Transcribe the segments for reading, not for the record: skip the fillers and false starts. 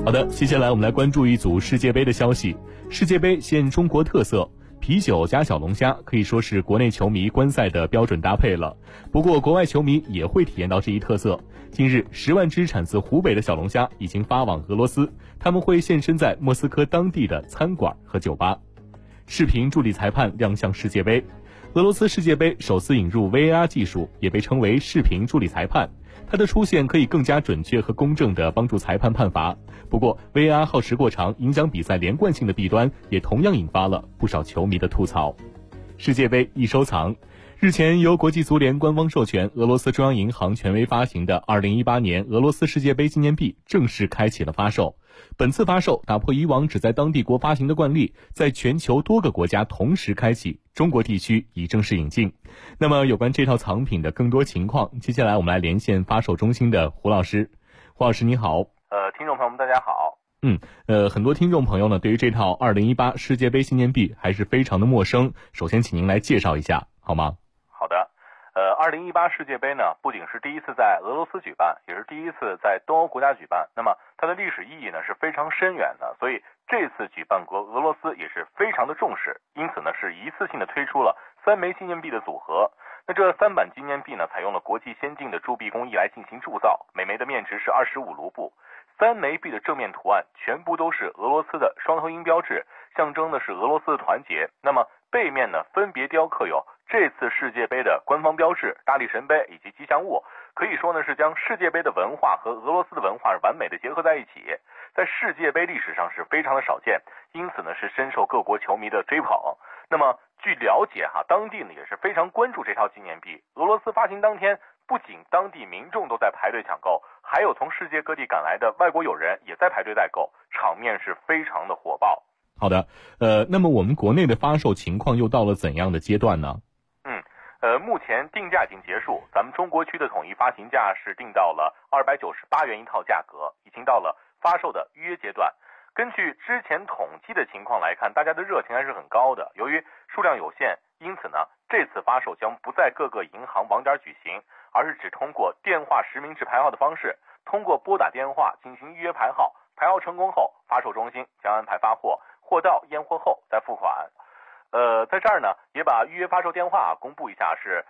好的，接下来我们来关注一组世界杯的消息。世界杯现中国特色，啤酒加小龙虾可以说是国内球迷观赛的标准搭配了。不过国外球迷也会体验到这一特色。近日10万只产自湖北的小龙虾已经发往俄罗斯，他们会现身在莫斯科当地的餐馆和酒吧。视频助理裁判亮相世界杯。俄罗斯世界杯首次引入 VAR 技术，也被称为视频助理裁判。它的出现可以更加准确和公正地帮助裁判判罚。不过 VAR 耗时过长，影响比赛连贯性的弊端也同样引发了不少球迷的吐槽。世界杯易收藏。日前由国际足联官方授权，俄罗斯中央银行权威发行的2018年俄罗斯世界杯纪念币正式开启了发售。本次发售打破以往只在当地国发行的惯例，在全球多个国家同时开启，中国地区已正式引进。那么有关这套藏品的更多情况，接下来我们来连线发售中心的胡老师。胡老师你好。 听众朋友们大家好。 很多听众朋友呢对于这套2018世界杯纪念币还是非常的陌生，首先请您来介绍一下好吗？ 好的。2018世界杯呢，不仅是第一次在俄罗斯举办，也是第一次在东欧国家举办。那么它的历史意义呢是非常深远的，所以这次举办国俄罗斯也是非常的重视，因此呢是一次性的推出了3枚纪念币的组合。那这3版纪念币呢，采用了国际先进的铸币工艺来进行铸造，每枚的面值是25卢布。3枚币的正面图案全部都是俄罗斯的双头鹰标志，象征的是俄罗斯的团结。那么背面呢，分别雕刻有这次世界杯的官方标志、大力神杯以及吉祥物，可以说呢是将世界杯的文化和俄罗斯的文化完美的结合在一起，在世界杯历史上是非常的少见，因此呢是深受各国球迷的追捧。那么据了解当地呢也是非常关注这套纪念币。俄罗斯发行当天，不仅当地民众都在排队抢购，还有从世界各地赶来的外国友人也在排队代购，场面是非常的火爆。 好的，那么我们国内的发售情况又到了怎样的阶段呢？ 目前定价已经结束，咱们中国区的统一发行价是定到了298元一套价格，已经到了发售的预约阶段。根据之前统计的情况来看，大家的热情还是很高的。由于数量有限，因此呢，这次发售将不在各个银行网点举行，而是只通过电话实名制排号的方式，通过拨打电话进行预约排号，排号成功后，发售中心将安排发货，货到验货后再付款。在这儿呢，也把预约发售电话公布一下，是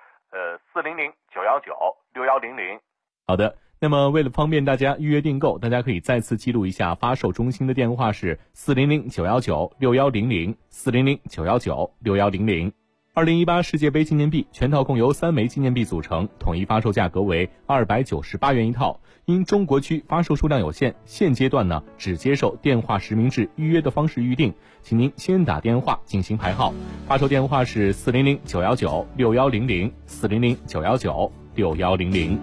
400-919-6100。 好的，那么为了方便大家预约订购，大家可以再次记录一下发售中心的电话是400-919-6100 400-919-6100。2018世界杯纪念币全套共由3枚纪念币组成，统一发售价格为298元一套。因中国区发售数量有限，现阶段呢只接受电话实名制预约的方式预定，请您先打电话进行排号。发售电话是400-919-6100 400-919-6100。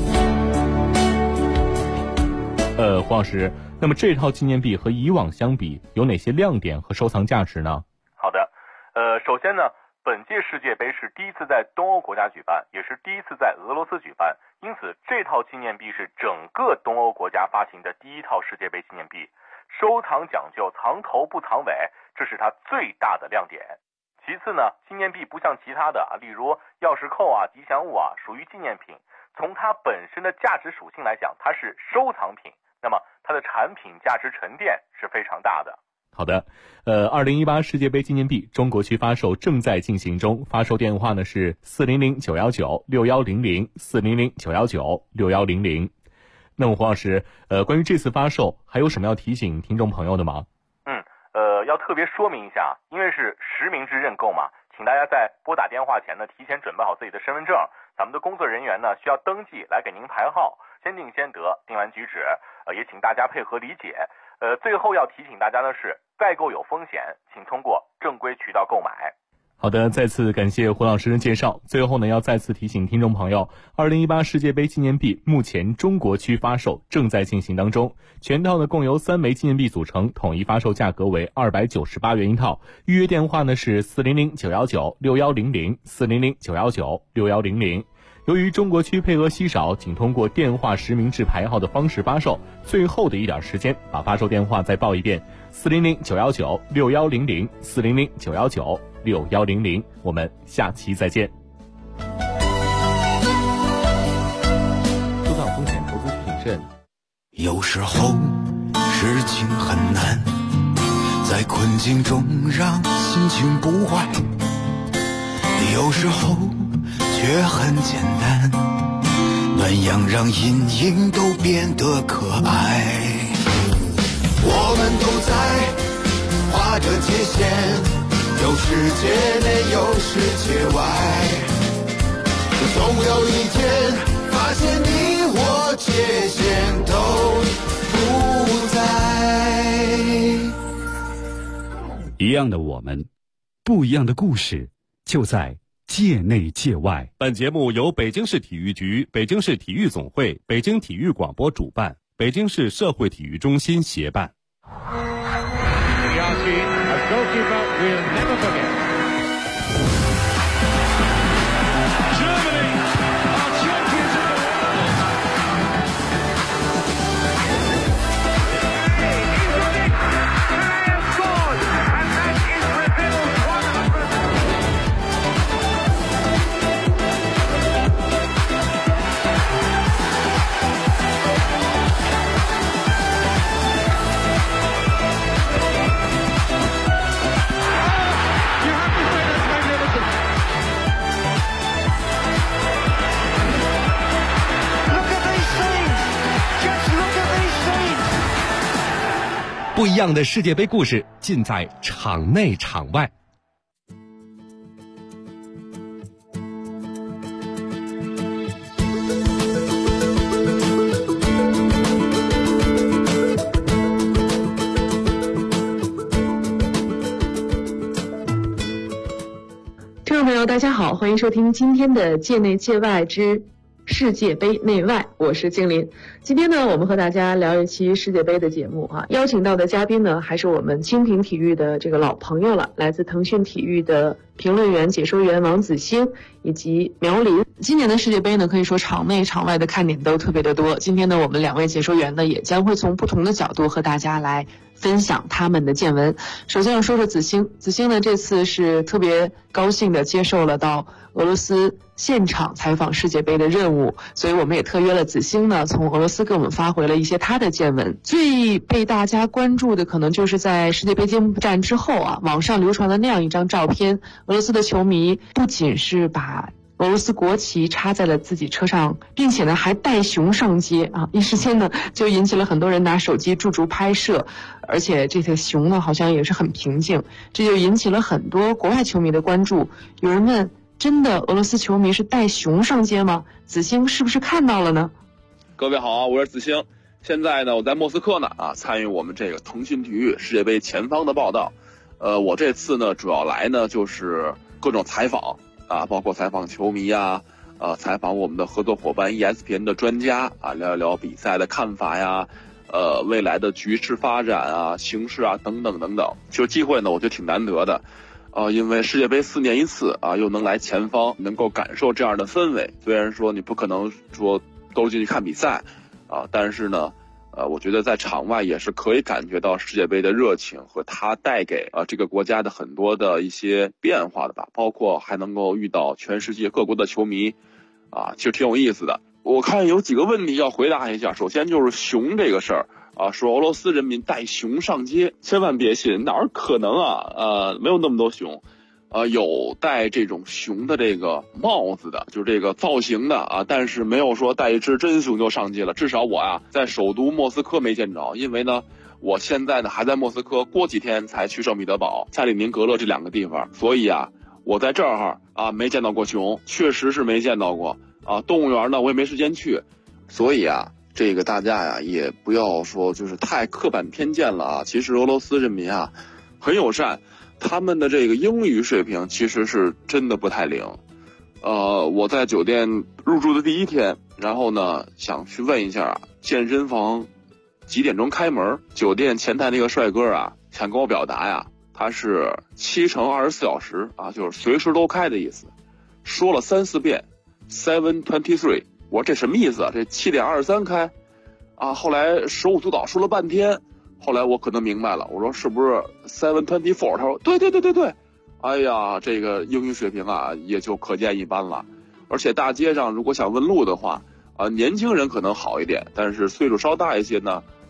黄老师，那么这套纪念币和以往相比有哪些亮点和收藏价值呢？ 好的，首先呢，本届世界杯是第一次在东欧国家举办，也是第一次在俄罗斯举办，因此这套纪念币是整个东欧国家发行的第一套世界杯纪念币。收藏讲究藏头不藏尾，这是它最大的亮点。其次呢，纪念币不像其他的例如钥匙扣吉祥物属于纪念品，从它本身的价值属性来讲，它是收藏品，那么它的产品价值沉淀是非常大的。 好的，2018世界杯纪念币中国区发售正在进行中，发售电话呢是400-919-6100 400-919-6100。那么黄老师，关于这次发售还有什么要提醒听众朋友的吗？ 要特别说明一下，因为是实名制认购嘛，请大家在拨打电话前呢，提前准备好自己的身份证，咱们的工作人员呢需要登记来给您排号，先定先得，定完举止，也请大家配合理解。最后要提醒大家的是，代购有风险，请通过正规渠道购买。 好的，再次感谢胡老师的介绍。最后呢，要再次提醒听众朋友，2018世界杯纪念币目前中国区发售正在进行当中，全套呢共由3枚纪念币组成，统一发售价格为298元一套。预约电话呢是400-919-6100 400-919-6100。由于中国区配额稀少，仅通过电话实名制排号的方式发售，最后的一点时间，把发售电话再报一遍：400-919-6100 400-919-6100。我们下期再见。收藏风险，投资需谨慎。 有时候事情很难，在困境中让心情不坏，有时候却很简单，暖阳让阴影都变得可爱。我们都在画着界限，有世界内有世界外，总有一天发现你我界限都不在。 一样的我们，不一样的故事，就在界内界外。 本节目由北京市体育局、北京市体育总会、北京体育广播主办，北京市社会体育中心协办。 不一样的世界杯故事，尽在场内场外。 听众朋友，大家好，欢迎收听今天的界内界外之世界杯内外，我是静林。今天呢，我们和大家聊一期世界杯的节目啊，邀请到的嘉宾呢，还是我们蜻蜓体育的这个老朋友了，来自腾讯体育的评论员、解说员王子星以及苗林。今年的世界杯呢，可以说场内场外的看点都特别的多。今天呢，我们两位解说员呢，也将会从不同的角度和大家来分享他们的见闻。首先要说说子星，子星呢这次是特别高兴的接受了到俄罗斯现场采访世界杯的任务，所以我们也特约了子星呢，从俄罗斯给我们发回了一些他的见闻。最被大家关注的可能就是在世界杯揭幕战之后啊，网上流传的那样一张照片，俄罗斯的球迷不仅是把俄罗斯国旗插在了自己车上，并且呢还带熊上街啊！一时间呢就引起了很多人拿手机驻足拍摄，而且这个熊呢好像也是很平静，这就引起了很多国外球迷的关注。有人问，真的俄罗斯球迷是带熊上街吗？子星是不是看到了呢？ 各位好，我是子星。现在呢我在莫斯科呢参与我们这个腾讯体育世界杯前方的报道。我这次呢主要来呢就是各种采访包括采访球迷采访我们的合作伙伴 ESPN 的专家聊一聊比赛的看法呀，未来的局势发展形势等等等等。其实机会呢我觉得挺难得的，因为世界杯4年一次又能来前方，能够感受这样的氛围。虽然说你不可能说都进去看比赛但是呢我觉得在场外也是可以感觉到世界杯的热情和它带给这个国家的很多的一些变化的吧，包括还能够遇到全世界各国的球迷其实挺有意思的。我看有几个问题要回答一下。首先就是熊这个事儿说俄罗斯人民带熊上街，千万别信，哪儿可能没有那么多熊。有戴这种熊的这个帽子的，就是这个造型的但是没有说带一只真熊就上街了。至少我在首都莫斯科没见着，因为呢我现在呢还在莫斯科，过几天才去圣彼得堡、加里宁格勒这2个地方，所以我在这儿没见到过熊，确实是没见到过动物园呢我也没时间去，所以这个大家也不要说就是太刻板偏见了其实俄罗斯人民很友善，他们的这个英语水平其实是真的不太灵。我在酒店入住的第1天，然后呢想去问一下健身房几点钟开门，酒店前台那个帅哥想跟我表达他是7乘24小时就是随时都开的意思，说了3、4遍 7:23。 我说这什么意思这7点23开后来手舞足蹈说了半天，后来我可能明白了，我说是不是 7:24？ 他说对。哎呀，这个英语水平也就可见一斑了。而且大街上如果想问路的话年轻人可能好一点，但是岁数稍大一些呢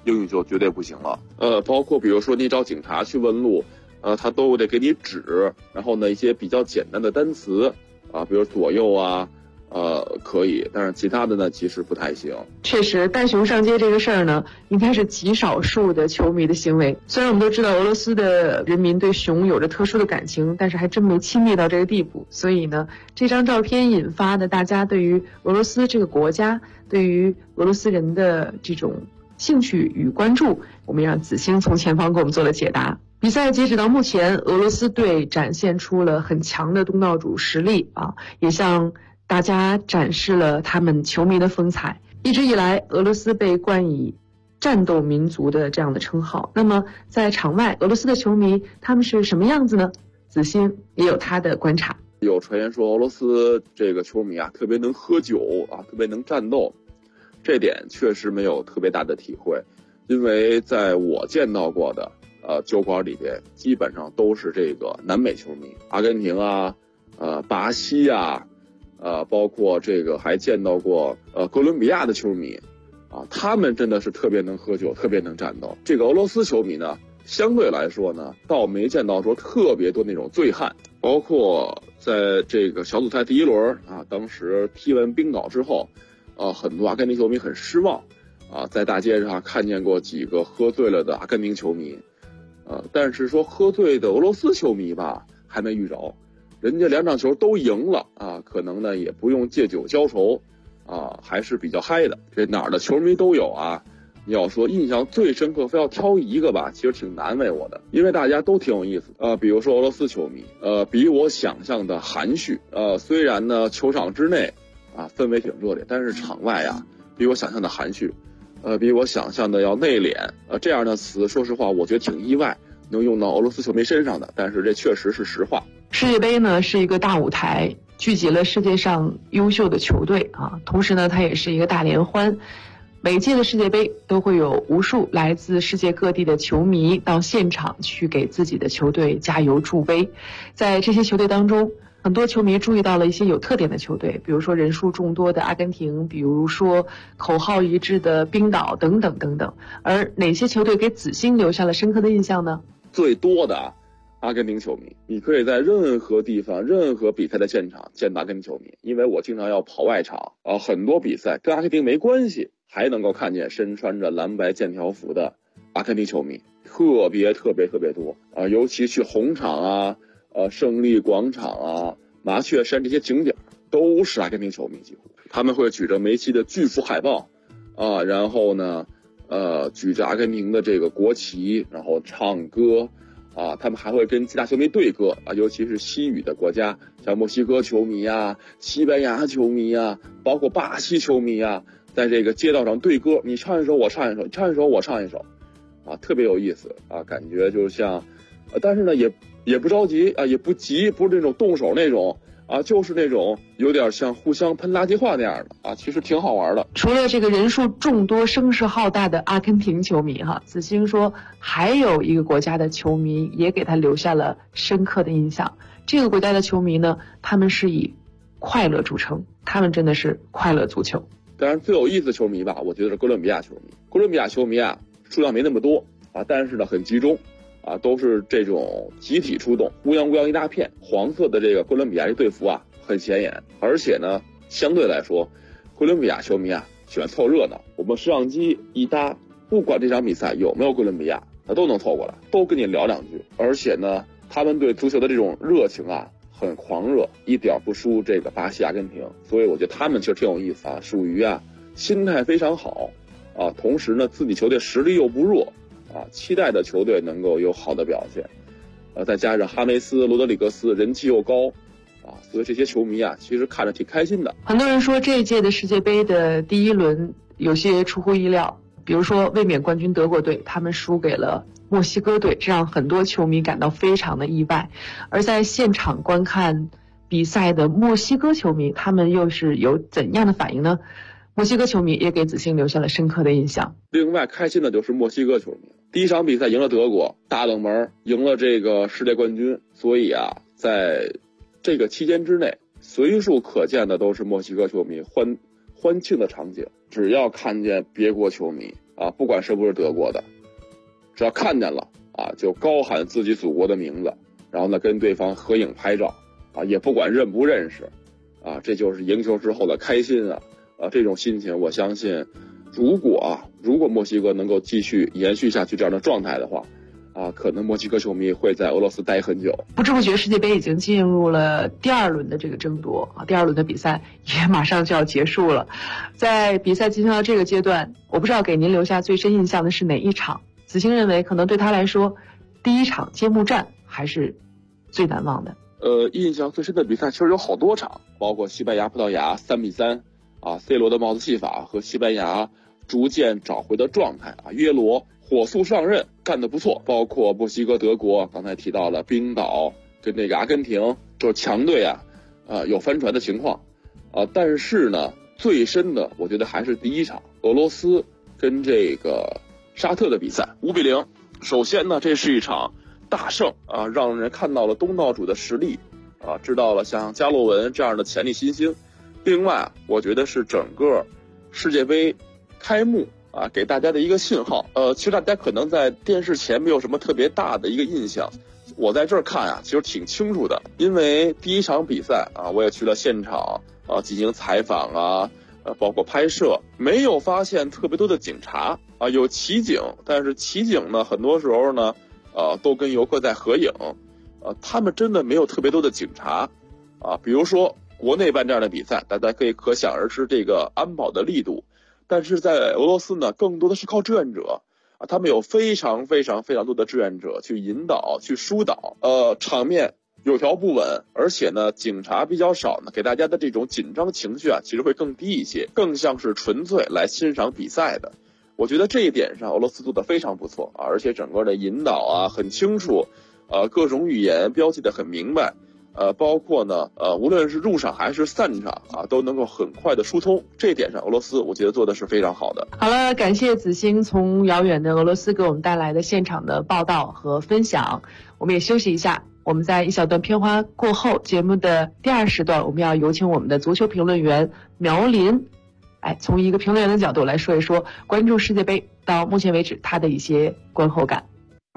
英语就绝对不行了。包括比如说你找警察去问路，他都得给你指，然后呢一些比较简单的单词啊，比如左右啊，可以，但是其他的呢其实不太行。 确实，带熊上街这个事儿呢，应该是极少数的球迷的行为。虽然我们都知道俄罗斯的人民对熊有着特殊的感情，但是还真没亲密到这个地步。所以呢，这张照片引发的大家对于俄罗斯这个国家，对于俄罗斯人的这种兴趣与关注，我们让子星从前方给我们做了解答。比赛截止到目前，俄罗斯队展现出了很强的东道主实力啊，也向大家展示了他们球迷的风采。一直以来，俄罗斯被冠以战斗民族的这样的称号。那么在场外，俄罗斯的球迷他们是什么样子呢？子星也有他的观察。 有传言说俄罗斯这个球迷啊特别能喝酒啊，特别能战斗，这点确实没有特别大的体会，因为在我见到过的酒馆里边基本上都是这个南美球迷，阿根廷啊，巴西啊，包括这个还见到过哥伦比亚的球迷啊，他们真的是特别能喝酒，特别能战斗。这个俄罗斯球迷呢，相对来说呢，倒没见到说特别多那种醉汉，包括在这个小组赛第一轮啊，当时踢完冰岛之后，很多阿根廷球迷很失望啊，在大街上看见过几个喝醉了的阿根廷球迷，但是说喝醉的俄罗斯球迷吧，还没遇着。人家2场球都赢了啊，可能呢也不用借酒浇愁啊，还是比较嗨的。这哪儿的球迷都有啊。你要说印象最深刻，非要挑一个吧，其实挺难为我的，因为大家都挺有意思比如说俄罗斯球迷，比我想象的含蓄，虽然呢球场之内啊氛围挺热烈，但是场外啊比我想象的含蓄，比我想象的要内敛，这样的词，说实话，我觉得挺意外能用到俄罗斯球迷身上的，但是这确实是实话。 世界杯呢是一个大舞台，聚集了世界上优秀的球队啊，同时呢它也是一个大联欢。每届的世界杯都会有无数来自世界各地的球迷到现场去给自己的球队加油助威。在这些球队当中，很多球迷注意到了一些有特点的球队，比如说人数众多的阿根廷，比如说口号一致的冰岛等等等等。而哪些球队给子星留下了深刻的印象呢？ 最多的阿根廷球迷，你可以在任何地方、任何比赛的现场见到阿根廷球迷，因为我经常要跑外场很多比赛跟阿根廷没关系，还能够看见身穿着蓝白剑条服的阿根廷球迷，特别多尤其去红场啊、胜利广场啊、麻雀山这些景点都是阿根廷球迷，几乎他们会举着梅西的巨幅海报然后呢举着阿根廷的这个国旗，然后唱歌他们还会跟其他球迷对歌尤其是西语的国家，像墨西哥球迷啊、西班牙球迷啊，包括巴西球迷啊，在这个街道上对歌，你唱一首我唱一首，你唱一首我唱一首特别有意思感觉就像但是呢也不着急也不急，不是那种动手那种就是那种有点像互相喷垃圾话那样的其实挺好玩的。 除了这个人数众多、声势浩大的阿根廷球迷子星说，还有一个国家的球迷也给他留下了深刻的印象。这个国家的球迷呢，他们是以快乐著称，他们真的是快乐足球。 当然最有意思的球迷吧，我觉得是哥伦比亚球迷。哥伦比亚球迷数量没那么多但是呢很集中都是这种集体出动，乌泱乌泱一大片，黄色的这个哥伦比亚这队服很显眼，而且呢相对来说哥伦比亚球迷喜欢凑热闹，我们摄像机一搭，不管这场比赛有没有哥伦比亚都能凑过来，都跟你聊两句，而且呢他们对足球的这种热情很狂热，一点不输这个巴西、阿根廷，所以我觉得他们其实挺有意思属于心态非常好同时呢自己球队实力又不弱期待的球队能够有好的表现再加上哈梅斯、罗德里格斯人气又高所以这些球迷其实看着挺开心的。 很多人说这一届的世界杯的第一轮有些出乎意料，比如说卫冕冠军德国队，他们输给了墨西哥队，这让很多球迷感到非常的意外。而在现场观看比赛的墨西哥球迷，他们又是有怎样的反应呢？墨西哥球迷也给子星留下了深刻的印象。 另外开心的就是墨西哥球迷，第一场比赛赢了德国，大冷门赢了这个世界冠军，所以在这个期间之内随处可见的都是墨西哥球迷欢庆的场景。只要看见别国球迷啊，不管是不是德国的，只要看见了啊，就高喊自己祖国的名字，然后呢跟对方合影拍照啊，也不管认不认识啊，这就是赢球之后的开心啊！这种心情，我相信，如果墨西哥能够继续延续下去这样的状态的话，可能墨西哥球迷会在俄罗斯待很久。 不知不觉，世界杯已经进入了第2轮的这个争夺啊，第2轮的比赛也马上就要结束了。在比赛进行到这个阶段，我不知道给您留下最深印象的是哪一场？子星认为，可能对他来说，第一场揭幕战还是最难忘的。 印象最深的比赛其实有好多场，包括西班牙、葡萄牙3-3啊 ，C 罗的帽子戏法和西班牙逐渐找回的状态啊，约罗火速上任干得不错，包括墨西哥、德国，刚才提到了冰岛跟那个阿根廷，就是强队有翻船的情况但是呢，最深的我觉得还是第一场俄罗斯跟这个沙特的比赛5-0。首先呢，这是一场大胜啊，让人看到了东道主的实力啊，知道了像加洛文这样的潜力新星。另外，我觉得是整个世界杯开幕啊，给大家的一个信号。其实大家可能在电视前没有什么特别大的一个印象，我在这儿看其实挺清楚的，因为第一场比赛啊，我也去了现场进行采访包括拍摄，没有发现特别多的警察有骑警，但是骑警呢，很多时候呢，都跟游客在合影，他们真的没有特别多的警察比如说国内办这样的比赛，大家可想而知这个安保的力度。但是在俄罗斯呢，更多的是靠志愿者他们有非常非常非常多的志愿者去引导、去疏导，场面有条不紊，而且呢，警察比较少呢，给大家的这种紧张情绪其实会更低一些，更像是纯粹来欣赏比赛的。我觉得这一点上，俄罗斯做得非常不错而且整个的引导很清楚，各种语言标记得很明白。包括呢，无论是入场还是散场都能够很快的疏通，这一点上俄罗斯我觉得做的是非常好的。 好了，感谢子星从遥远的俄罗斯给我们带来的现场的报道和分享。我们也休息一下，我们在一小段片花过后，节目的第2时段，我们要有请我们的足球评论员苗林，从一个评论员的角度来说一说关注世界杯到目前为止他的一些观后感。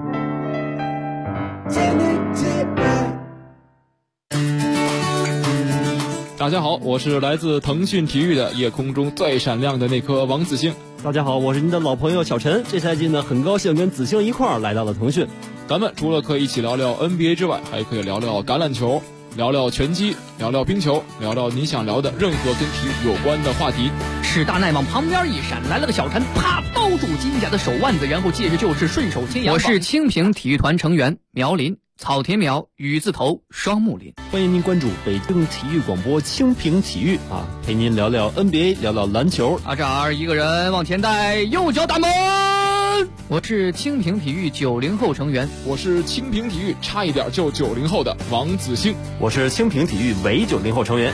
大家好，我是来自腾讯体育的夜空中最闪亮的那颗王子星。 大家好，我是您的老朋友小陈。这赛季呢，很高兴跟子星一块儿来到了腾讯。 咱们除了可以一起聊聊 NBA 之外，还可以聊聊橄榄球，聊聊拳击，聊聊冰球，聊聊你想聊的任何跟体育有关的话题。 史大奈往旁边一闪，来了个小陈，啪包住金甲的手腕子，然后接着就是顺手牵羊。我是清平体育团成员苗林，草田苗雨字头双木林。 欢迎您关注北京体育广播清平体育陪您聊聊 NBA， 聊聊篮球。 这儿一个人往前带，右脚打门。我是清平体育90后成员， 我是清平体育差一点就90后的王子星， 我是清平体育伪90后成员。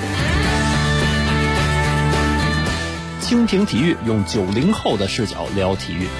清平体育用90后的视角聊体育。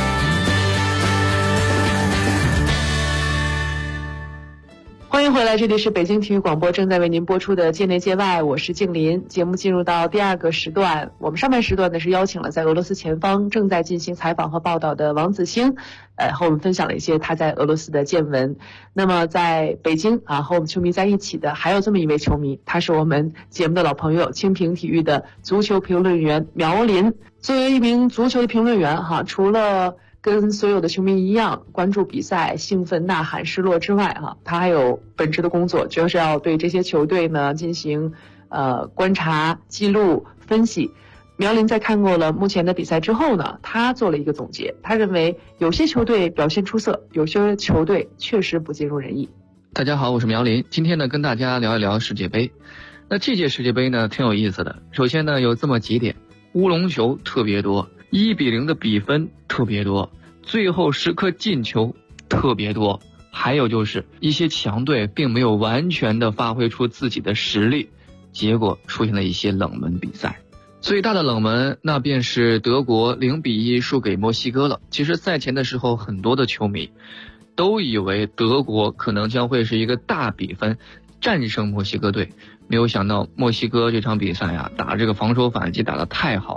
欢迎回来，这里是北京体育广播正在为您播出的界内界外，我是静林。节目进入到第2个时段，我们上半时段呢是邀请了在俄罗斯前方正在进行采访和报道的王子星，和我们分享了一些他在俄罗斯的见闻。那么在北京和我们球迷在一起的还有这么一位球迷，他是我们节目的老朋友，清平体育的足球评论员苗林。作为一名足球的评论员除了跟所有的球迷一样关注比赛、兴奋、呐喊、失落之外他还有本职的工作，就是要对这些球队呢进行观察、记录、分析。苗林在看过了目前的比赛之后呢，他做了一个总结，他认为有些球队表现出色，有些球队确实不尽如人意。 大家好，我是苗林，今天呢跟大家聊一聊世界杯。那这届世界杯呢挺有意思的，首先呢有这么几点，乌龙球特别多，1-0的比分特别多，最后时刻进球特别多，还有就是一些强队并没有完全的发挥出自己的实力，结果出现了一些冷门比赛。最大的冷门那便是德国0-1输给墨西哥了。其实赛前的时候，很多的球迷都以为德国可能将会是一个大比分战胜墨西哥队，没有想到墨西哥这场比赛打这个防守反击打得太好了，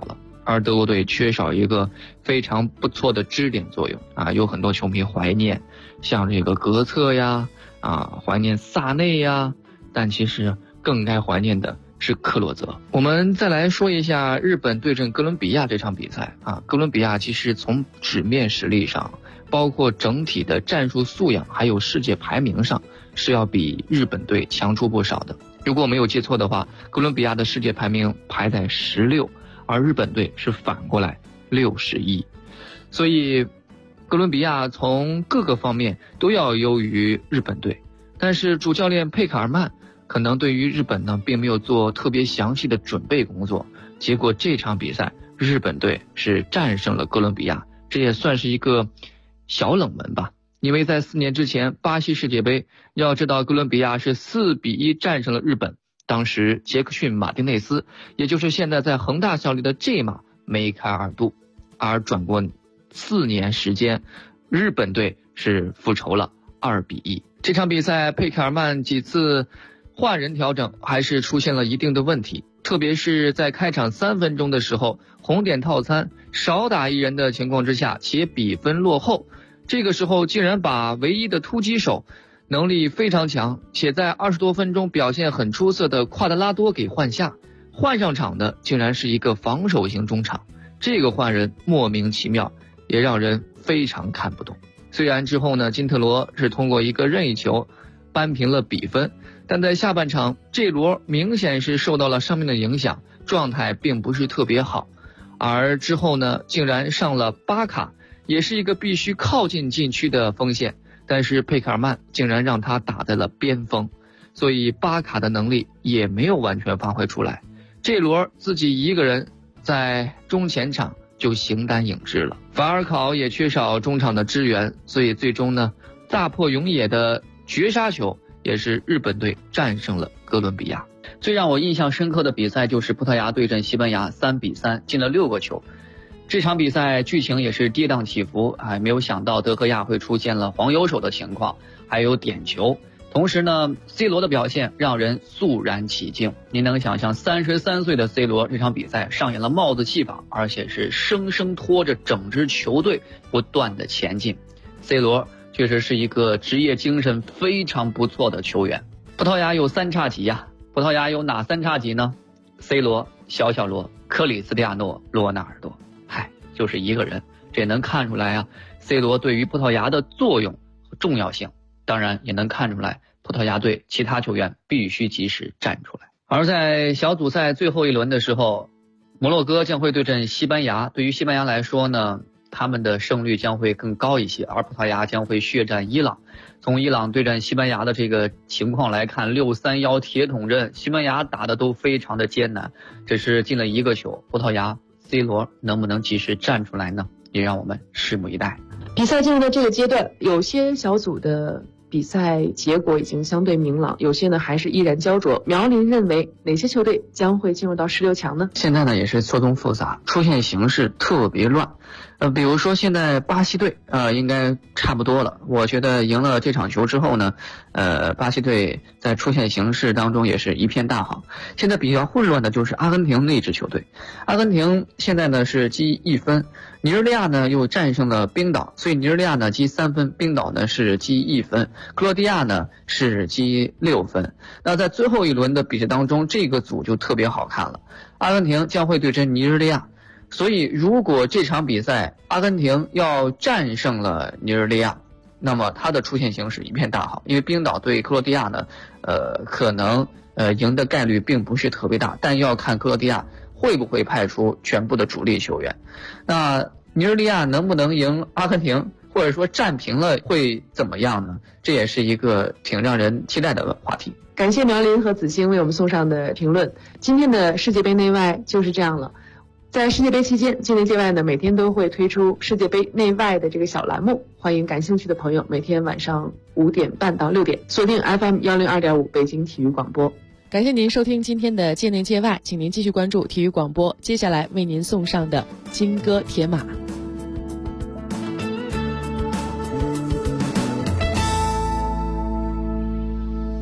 而德国队缺少一个非常不错的支点作用啊，有很多球迷怀念像这个格策呀，怀念萨内呀，但其实更该怀念的是克洛泽。我们再来说一下日本对阵哥伦比亚这场比赛啊，哥伦比亚其实从纸面实力上，包括整体的战术素养，还有世界排名上，是要比日本队强出不少的。如果我没有记错的话，哥伦比亚的世界排名排在16，而日本队是反过来61，所以哥伦比亚从各个方面都要优于日本队。但是主教练佩卡尔曼可能对于日本呢并没有做特别详细的准备工作，结果这场比赛日本队是战胜了哥伦比亚，这也算是一个小冷门吧。因为在4年之前巴西世界杯，要知道哥伦比亚是4-1战胜了日本，当时杰克逊马丁内斯，也就是现在在恒大效力的 J 马梅开二度，而转过4年时间，日本队是复仇了2-1。这场比赛佩凯尔曼几次换人调整还是出现了一定的问题，特别是在开场3分钟的时候，红点套餐少打一人的情况之下，且比分落后，这个时候竟然把唯一的突击手能力非常强且在20多分钟表现很出色的夸德拉多给换下，换上场的竟然是一个防守型中场，这个换人莫名其妙，也让人非常看不懂。虽然之后呢，金特罗是通过一个任意球扳平了比分，但在下半场这罗明显是受到了上面的影响，状态并不是特别好，而之后呢竟然上了巴卡，也是一个必须靠近禁区的锋线，但是佩卡尔曼竟然让他打在了边锋，所以巴卡的能力也没有完全发挥出来，这罗自己一个人在中前场就形单影只了。法尔考也缺少中场的支援，所以最终呢大破永野的绝杀球也是日本队战胜了哥伦比亚。最让我印象深刻的比赛就是葡萄牙对阵西班牙，3-3进了6个球。这场比赛剧情也是跌宕起伏，没有想到德赫亚会出现了黄油手的情况，还有点球。同时呢 C 罗的表现让人肃然起敬，您能想象33岁的 C 罗这场比赛上演了帽子戏法，而且是生生拖着整支球队不断的前进。 C 罗确实是一个职业精神非常不错的球员。葡萄牙有3叉戟呀，葡萄牙有哪3叉戟呢？ C 罗、小罗、克里斯蒂亚诺、罗纳尔多，就是一个人。这也能看出来啊 C 罗对于葡萄牙的作用和重要性，当然也能看出来葡萄牙队其他球员必须及时站出来。而在小组赛最后一轮的时候，摩洛哥将会对阵西班牙，对于西班牙来说呢，他们的胜率将会更高一些，而葡萄牙将会血战伊朗。从伊朗对战西班牙的这个情况来看，6-3-1铁桶阵，西班牙打的都非常的艰难，只是进了1个球，葡萄牙 C 罗能不能及时站出来呢？也让我们拭目以待。 比赛进入到这个阶段，有些小组的比赛结果已经相对明朗，有些呢还是依然焦灼。苗林认为哪些球队将会进入到16强呢？ 现在呢也是错综复杂，出现形势特别乱。比如说现在巴西队应该差不多了，我觉得赢了这场球之后呢，巴西队在出现形势当中也是一片大好。现在比较混乱的就是阿根廷那支球队，阿根廷现在呢是积1分，尼日利亚呢又战胜了冰岛，所以尼日利亚呢积3分，冰岛呢是积1分，克罗地亚呢是积6分。那在最后一轮的比赛当中，这个组就特别好看了，阿根廷将会对阵尼日利亚。所以如果这场比赛阿根廷要战胜了尼日利亚，那么它的出现形势一片大好，因为冰岛对克罗地亚呢可能赢的概率并不是特别大，但要看克罗地亚会不会派出全部的主力球员。那尼日利亚能不能赢阿根廷，或者说战平了会怎么样呢？这也是一个挺让人期待的话题。 感谢苗林和子星为我们送上的评论。今天的世界杯内外就是这样了。在世界杯期间，境内界外呢每天都会推出世界杯内外的这个小栏目，欢迎感兴趣的朋友每天晚上5点半到6点锁定 FM 102.5北京体育广播。感谢您收听今天的界内界外，请您继续关注体育广播，接下来为您送上的金戈铁马。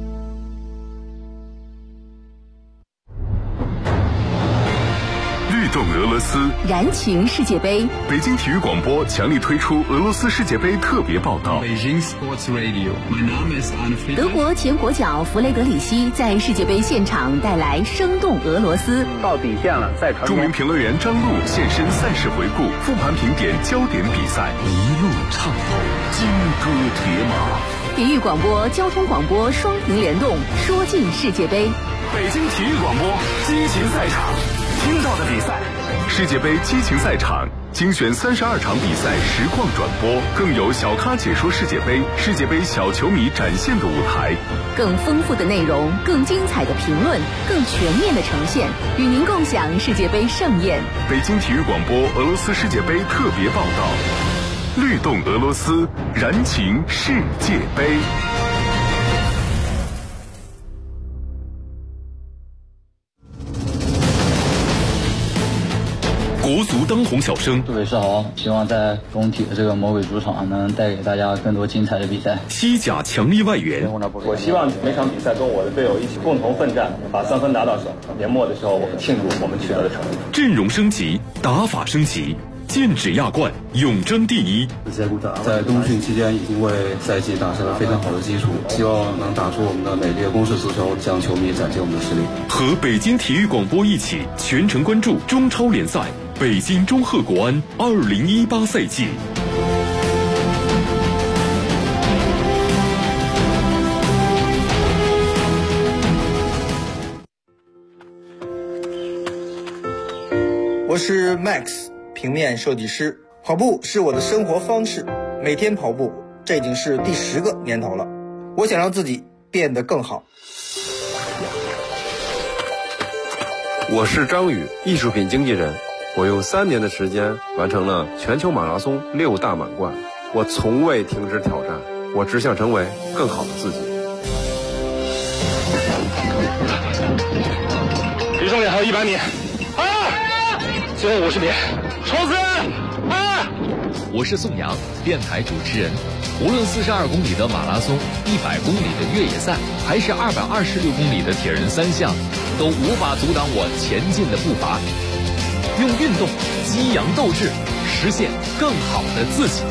绿洲动俄罗斯， 燃情世界杯。 北京体育广播强力推出俄罗斯世界杯特别报道。 德国前国脚弗雷德里希在世界杯现场带来生动俄罗斯。 到底线了，再传。 著名评论员张璐现身赛事回顾，复盘评点焦点比赛，一路畅通，金戈铁马。 体育广播、交通广播双屏联动，说尽世界杯。 北京体育广播激情赛场，听到的比赛，世界杯激情赛场精选32场比赛实况转播，更有小咖解说世界杯，世界杯小球迷展现的舞台， 更丰富的内容，更精彩的评论，更全面的呈现，与您共享世界杯盛宴。 北京体育广播俄罗斯世界杯特别报道，律动俄罗斯，燃情世界杯。国足当红小生， 杜伟是好，希望在工体的这个魔鬼主场能带给大家更多精彩的比赛。 西甲强力外援， 我希望每场比赛跟我的队友一起共同奋战，把3分拿到手。年末的时候，我们庆祝我们取得的成绩。 阵容升级，打法升级，剑指亚冠，永争第一。 在冬训期间已经为赛季打下了非常好的基础，希望能打出我们的美丽的攻势足球，向球迷展现我们的实力。 和北京体育广播一起全程关注中超联赛。北京中赫国安2018赛季。 我是 Max， 平面设计师。跑步是我的生活方式，每天跑步，这已经是第10个年头了。我想让自己变得更好。 我是张宇，艺术品经纪人。我用3年的时间完成了全球马拉松6大满贯，我从未停止挑战，我只想成为更好的自己。 离终点还有100米，最后50米，冲刺！ 我是宋阳，电台主持人。无论42公里的马拉松、100公里的越野赛，还是226公里的铁人3项，都无法阻挡我前进的步伐。用运动激扬斗志，实现更好的自己。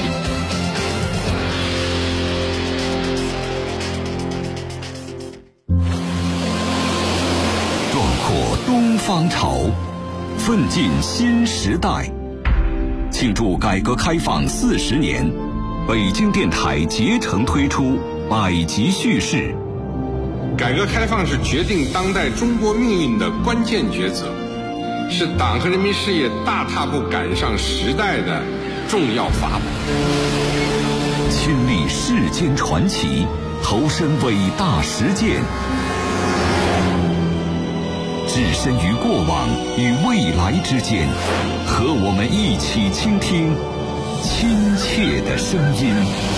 壮阔东方潮，奋进新时代。庆祝改革开放40年，北京电台竭诚推出百集叙事。 改革开放是决定当代中国命运的关键抉择，是党和人民事业大踏步赶上时代的重要法宝。 亲历世间传奇，投身伟大实践，置身于过往与未来之间，和我们一起倾听亲切的声音。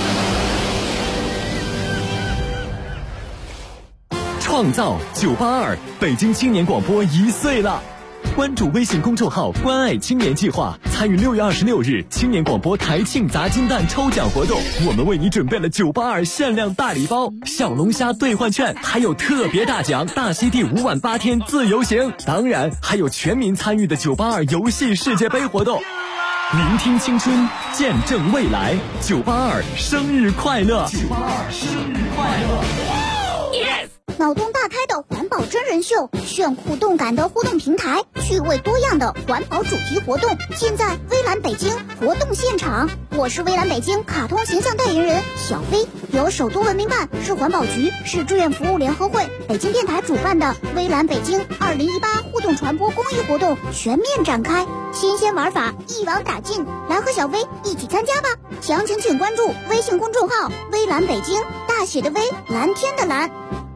创造982，北京青年广播1岁了。关注微信公众号关爱青年计划，参与6月26日青年广播台庆砸金蛋抽奖活动，我们为你准备了982限量大礼包、小龙虾兑换券，还有特别大奖大溪地5晚8天自由行，当然还有全民参与的982游戏世界杯活动。聆听青春，见证未来，982生日快乐！982生日快乐！ 脑洞大开的环保真人秀，炫酷动感的互动平台，趣味多样的环保主题活动，尽在微蓝北京活动现场。我是微蓝北京卡通形象代言人小飞，由首都文明办、市环保局、市志愿服务联合会、北京电台主办的微蓝北京2018互动传播公益活动全面展开，新鲜玩法一网打尽，来和小飞一起参加吧！详情请关注微信公众号微蓝北京，大写的微，蓝天的蓝。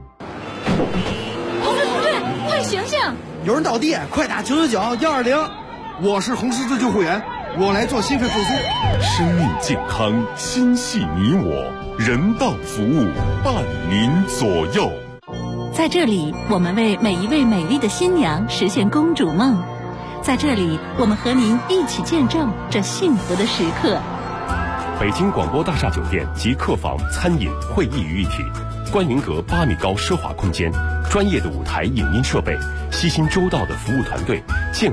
同志，快醒醒！ 有人倒地，快打999-120。我是红十字救护员，我来做心肺复苏。 生命健康，心系你我，人道服务伴您左右。 在这里，我们为每一位美丽的新娘实现公主梦。在这里，我们和您一起见证这幸福的时刻。 北京广播大厦酒店集客房、餐饮、会议于一体，观云阁8米高奢华空间，专业的舞台影音设备，悉心周到的服务团队，健